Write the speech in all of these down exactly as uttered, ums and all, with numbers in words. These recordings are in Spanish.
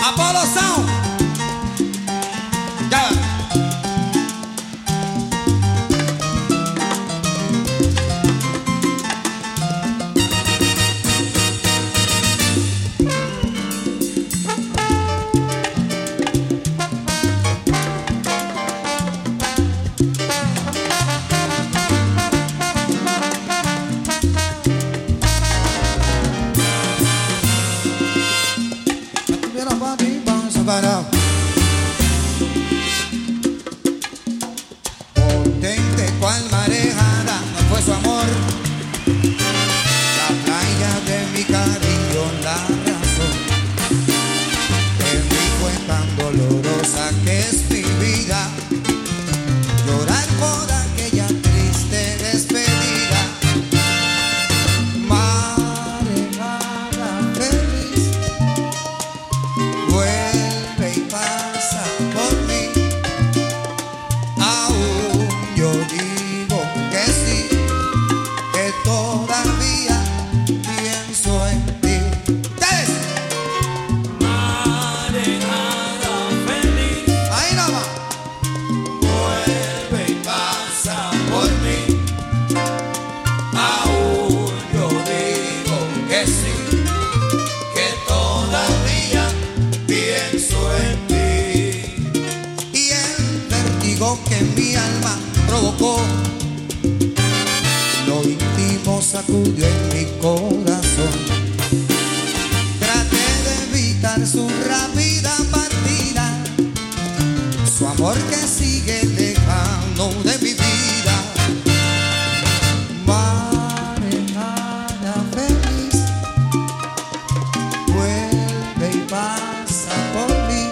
Apollo Sound. Ya va. Potente cual marejada no fue su amor, la playa de mi cariño, la razón de mí fue tan dolorosa que es mi vida, llorar por aquella triste despedida. Marejada feliz, vuelve y pasa por mí. Aún yo digo que sí, que todavía pienso en ti. ¡Ustedes! Marejada feliz, Ahí nomás. vuelve y pasa por mí. Aún yo digo que sí, que todavía pienso en ti. Y el vértigo que mi alma provocó, lo íntimo sacudió en mi corazón. Traté de evitar su rápida partida, su amor que sigue lejano de mi vida. Marejada feliz, vuelve y pasa por mí.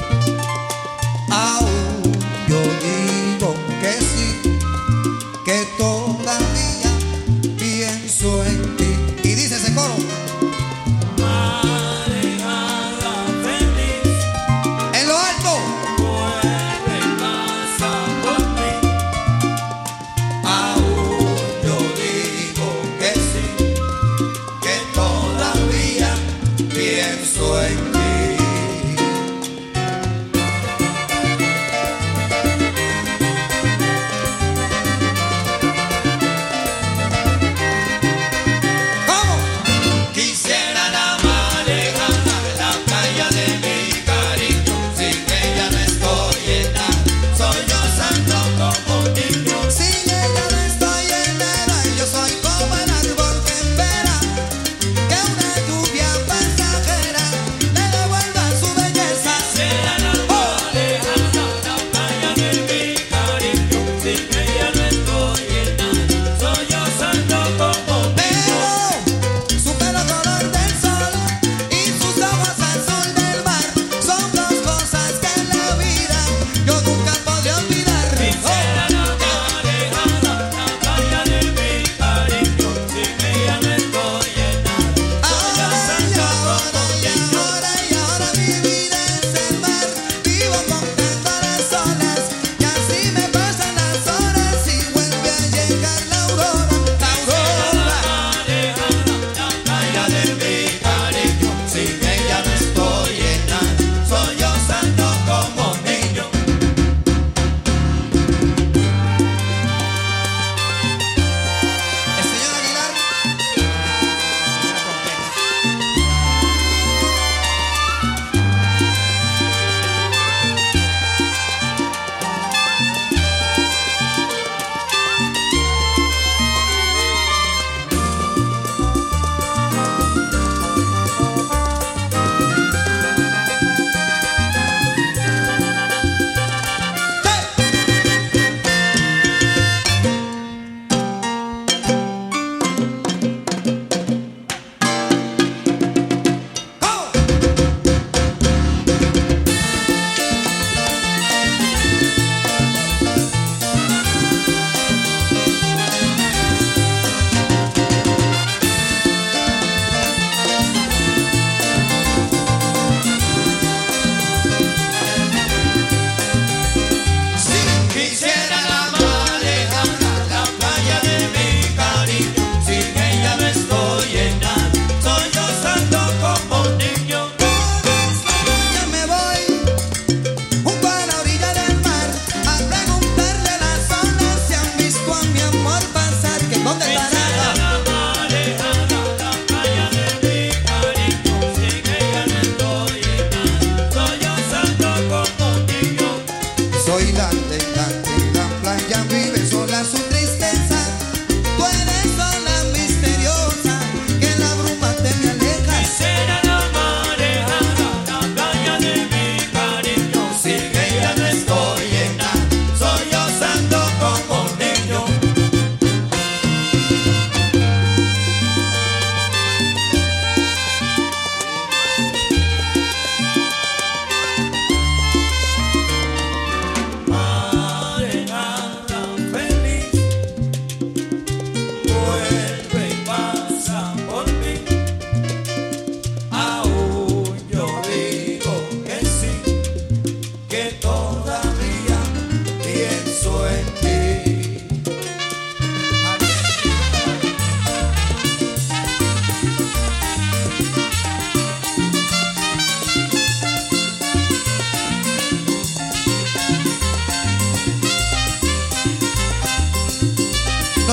Aún yo digo que sí, que todavía pienso en ti. Y dice ese coro Marejada feliz, en lo alto. vuelve y pasa por mí. Aún yo digo que sí, que todavía pienso en ti.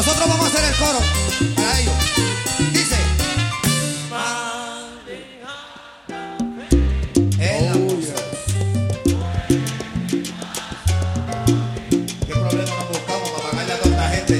Nosotros vamos a hacer el coro para ellos. Dice. El amor. ¿Qué problema nos buscamos para pagarle a tanta gente?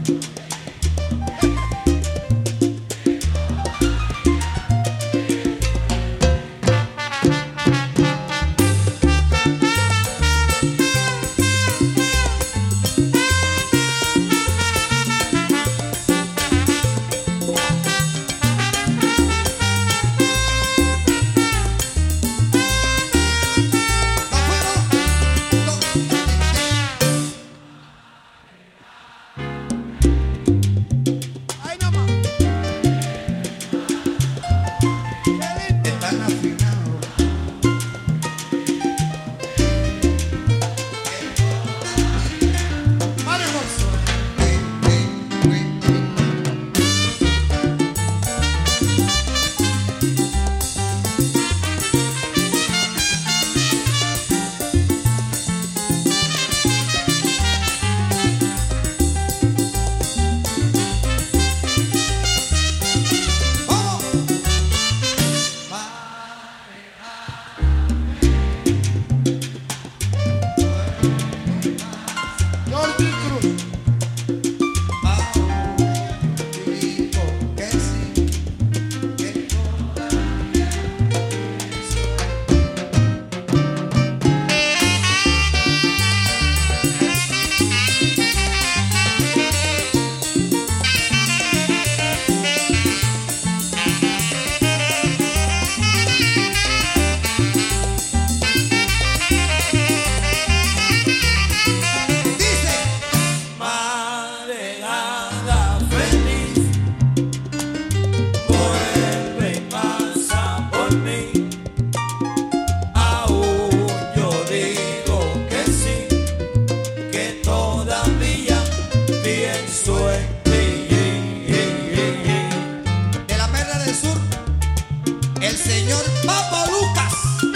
El señor Papo Lucas.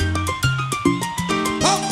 ¡Vamos!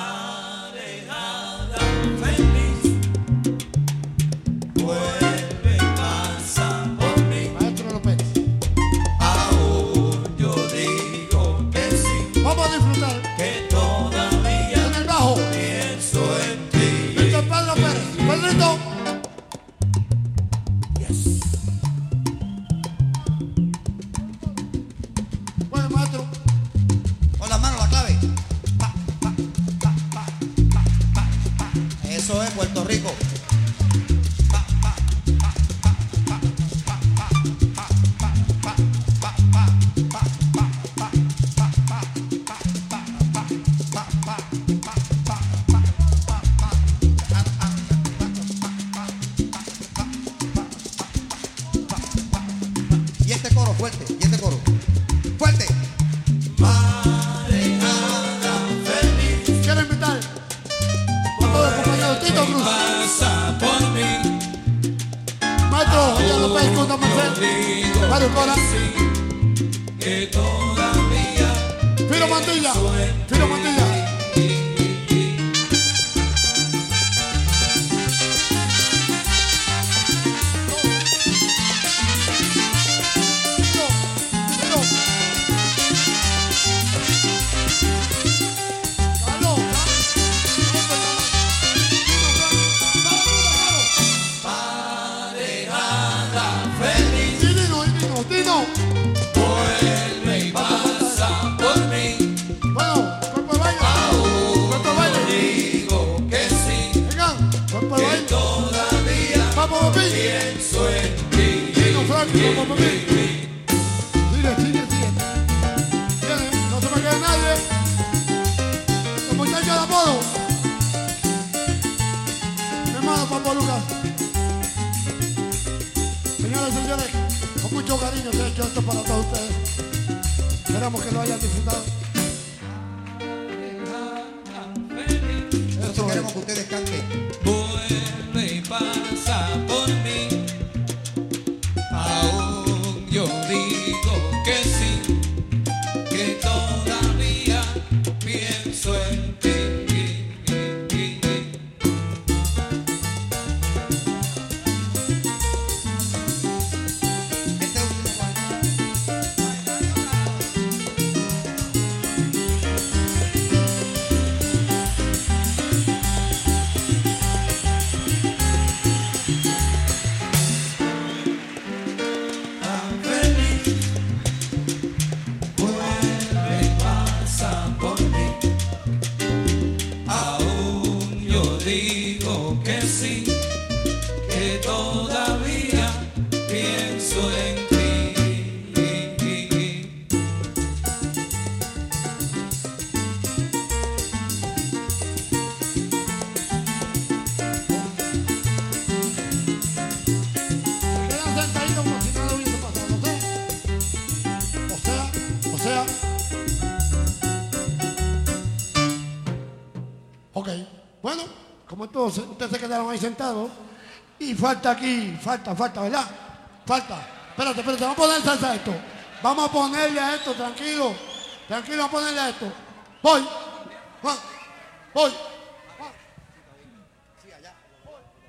Vuelve Eso es Puerto Rico. Y este coro fuerte, y este coro fuerte. Marejada feliz. Quiero invitar a todos los compañeros Tito Cruz, Pasa por mí. Maestro Julián López, Cunda Merced, Mario Cora, Que todavía Filo Mantilla, Filo Mantilla. Filo, Filo. Carlos, Marejada feliz. y Dino, y Dino, Dino. Vuelve y pasa por mí. Bueno, cuerpo de baile, cuerpo de baile. Digo que sí. Vengan, cuerpo de Que baile. todavía Vamos, papi. pienso en ti. Dino, Frank, vamos, papi. Sigue, sigue, sigue. Viene, no se me quede nadie. Los muchachos de apodo. Mi hermano Pablo Lucas. Señoras y señores, con mucho cariño se ha hecho esto para todos ustedes. Esperamos que lo hayan disfrutado. Entonces Eso es. queremos que ustedes canten. Vuelve y pasa por mí. Aún yo digo que sí, que todavía pienso en ti. Este último cuarto. Tan feliz. Vuelve y pasa por mí. Aún yo digo que sí, que todavía pienso en ti. Se quedan sentaditos como si nada hubiese pasado, ¿no? O sea, o sea. Ok, bueno, como todos ustedes se quedaron ahí sentados y falta aquí, falta, falta, ¿verdad? Falta. Espérate, espérate, vamos a poner salsa a esto. Vamos a ponerle a esto, tranquilo. Tranquilo, vamos a ponerle a esto. Voy. Juan, voy.